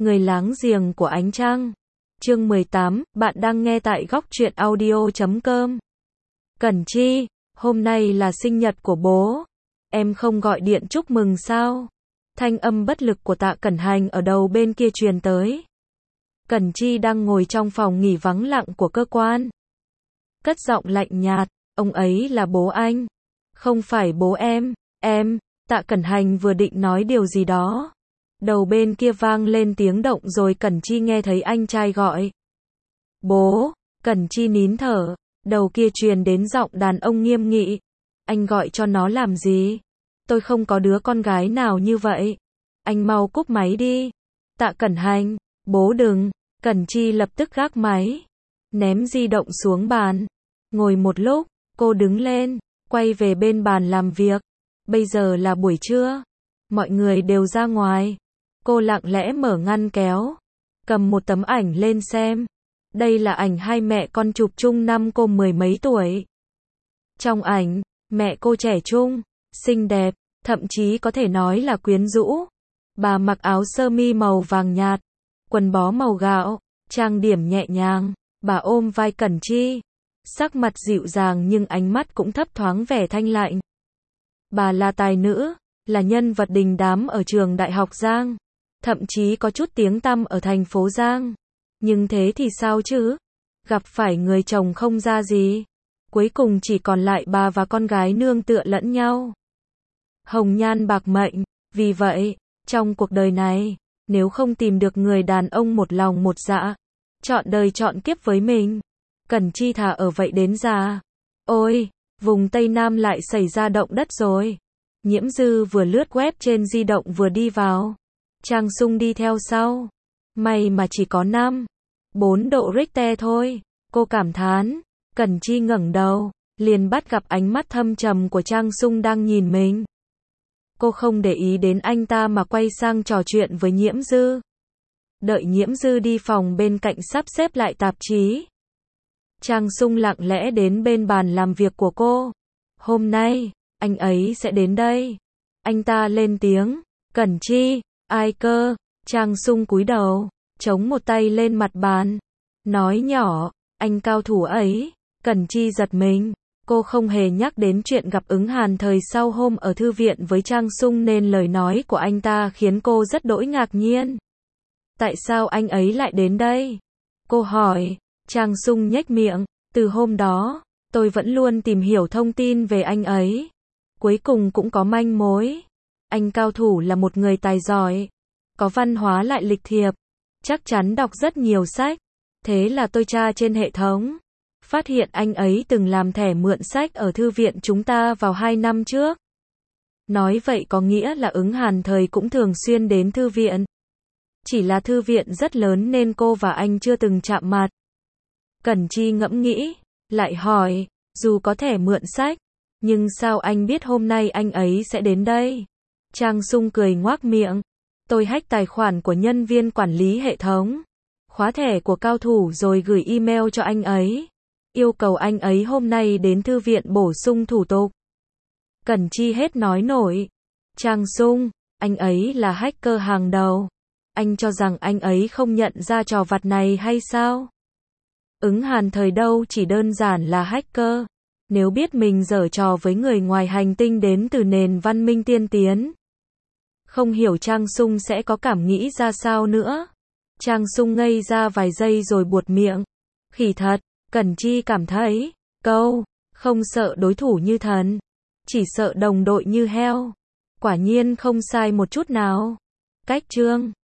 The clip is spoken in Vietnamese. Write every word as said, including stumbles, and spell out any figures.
Người láng giềng của ánh trăng. Chương mười tám, bạn đang nghe tại góc truyện audio chấm com. Cẩn Chi, hôm nay là sinh nhật của bố. Em không gọi điện chúc mừng sao? Thanh âm bất lực của Tạ Cẩn Hành ở đầu bên kia truyền tới. Cẩn Chi đang ngồi trong phòng nghỉ vắng lặng của cơ quan. Cất giọng lạnh nhạt, ông ấy là bố anh. Không phải bố em, em, Tạ Cẩn Hành vừa định nói điều gì đó. Đầu bên kia vang lên tiếng động rồi Cẩn Chi nghe thấy anh trai gọi. Bố, Cẩn Chi nín thở, đầu kia truyền đến giọng đàn ông nghiêm nghị. Anh gọi cho nó làm gì? Tôi không có đứa con gái nào như vậy. Anh mau cúp máy đi. Tạ Cẩn Hành, bố đừng. Cẩn Chi lập tức gác máy, ném di động xuống bàn. Ngồi một lúc, cô đứng lên, quay về bên bàn làm việc. Bây giờ là buổi trưa, mọi người đều ra ngoài. Cô lặng lẽ mở ngăn kéo, cầm một tấm ảnh lên xem. Đây là ảnh hai mẹ con chụp chung năm cô mười mấy tuổi. Trong ảnh, mẹ cô trẻ trung, xinh đẹp, thậm chí có thể nói là quyến rũ. Bà mặc áo sơ mi màu vàng nhạt, quần bó màu gạo, trang điểm nhẹ nhàng. Bà ôm vai Cẩn Chi, sắc mặt dịu dàng nhưng ánh mắt cũng thấp thoáng vẻ thanh lạnh. Bà là tài nữ, là nhân vật đình đám ở trường Đại học Giang, thậm chí có chút tiếng tăm ở thành phố Giang. Nhưng thế thì sao chứ? Gặp phải người chồng không ra gì. Cuối cùng chỉ còn lại bà và con gái nương tựa lẫn nhau. Hồng nhan bạc mệnh, vì vậy, trong cuộc đời này, nếu không tìm được người đàn ông một lòng một dạ, chọn đời chọn kiếp với mình, Cẩn Chi thà ở vậy đến già. Ôi, vùng Tây Nam lại xảy ra động đất rồi. Nhiễm Dư vừa lướt web trên di động vừa đi vào. Trang Sung đi theo sau. May mà chỉ có năm, bốn độ Richter thôi, cô cảm thán. Cẩn Chi ngẩng đầu, liền bắt gặp ánh mắt thâm trầm của Trang Sung đang nhìn mình. Cô không để ý đến anh ta mà quay sang trò chuyện với Nhiễm Dư. Đợi Nhiễm Dư đi phòng bên cạnh sắp xếp lại tạp chí, Trang Sung lặng lẽ đến bên bàn làm việc của cô. Hôm nay, anh ấy sẽ đến đây. Anh ta lên tiếng. Cẩn Chi, ai cơ? Trang Sung cúi đầu, chống một tay lên mặt bàn, nói nhỏ, anh cao thủ ấy. Cẩn Chi giật mình. Cô không hề nhắc đến chuyện gặp Ứng Hàn thời sau hôm ở thư viện với Trang Sung nên lời nói của anh ta khiến cô rất đỗi ngạc nhiên. Tại sao anh ấy lại đến đây? Cô hỏi. Trang Sung nhếch miệng. Từ hôm đó, tôi vẫn luôn tìm hiểu thông tin về anh ấy. Cuối cùng cũng có manh mối. Anh cao thủ là một người tài giỏi, có văn hóa lại lịch thiệp, chắc chắn đọc rất nhiều sách. Thế là tôi tra trên hệ thống, phát hiện anh ấy từng làm thẻ mượn sách ở thư viện chúng ta vào hai năm trước. Nói vậy có nghĩa là Ứng Hàn thời cũng thường xuyên đến thư viện. Chỉ là thư viện rất lớn nên cô và anh chưa từng chạm mặt. Cẩn Chi ngẫm nghĩ, lại hỏi, dù có thẻ mượn sách, nhưng sao anh biết hôm nay anh ấy sẽ đến đây? Trang Sung cười ngoác miệng. Tôi hack tài khoản của nhân viên quản lý hệ thống, khóa thẻ của cao thủ rồi gửi email cho anh ấy, yêu cầu anh ấy hôm nay đến thư viện bổ sung thủ tục. Cẩn Chi hết nói nổi. Trang Sung, anh ấy là hacker hàng đầu. Anh cho rằng anh ấy không nhận ra trò vặt này hay sao? Ứng Hàn thời đâu chỉ đơn giản là hacker. Nếu biết mình giở trò với người ngoài hành tinh đến từ nền văn minh tiên tiến, không hiểu Trang Sung sẽ có cảm nghĩ ra sao nữa. Trang Sung ngây ra vài giây rồi buột miệng. Khỉ thật. Cẩn Chi cảm thấy, câu, không sợ đối thủ như thần, chỉ sợ đồng đội như heo. Quả nhiên không sai một chút nào. Cách chương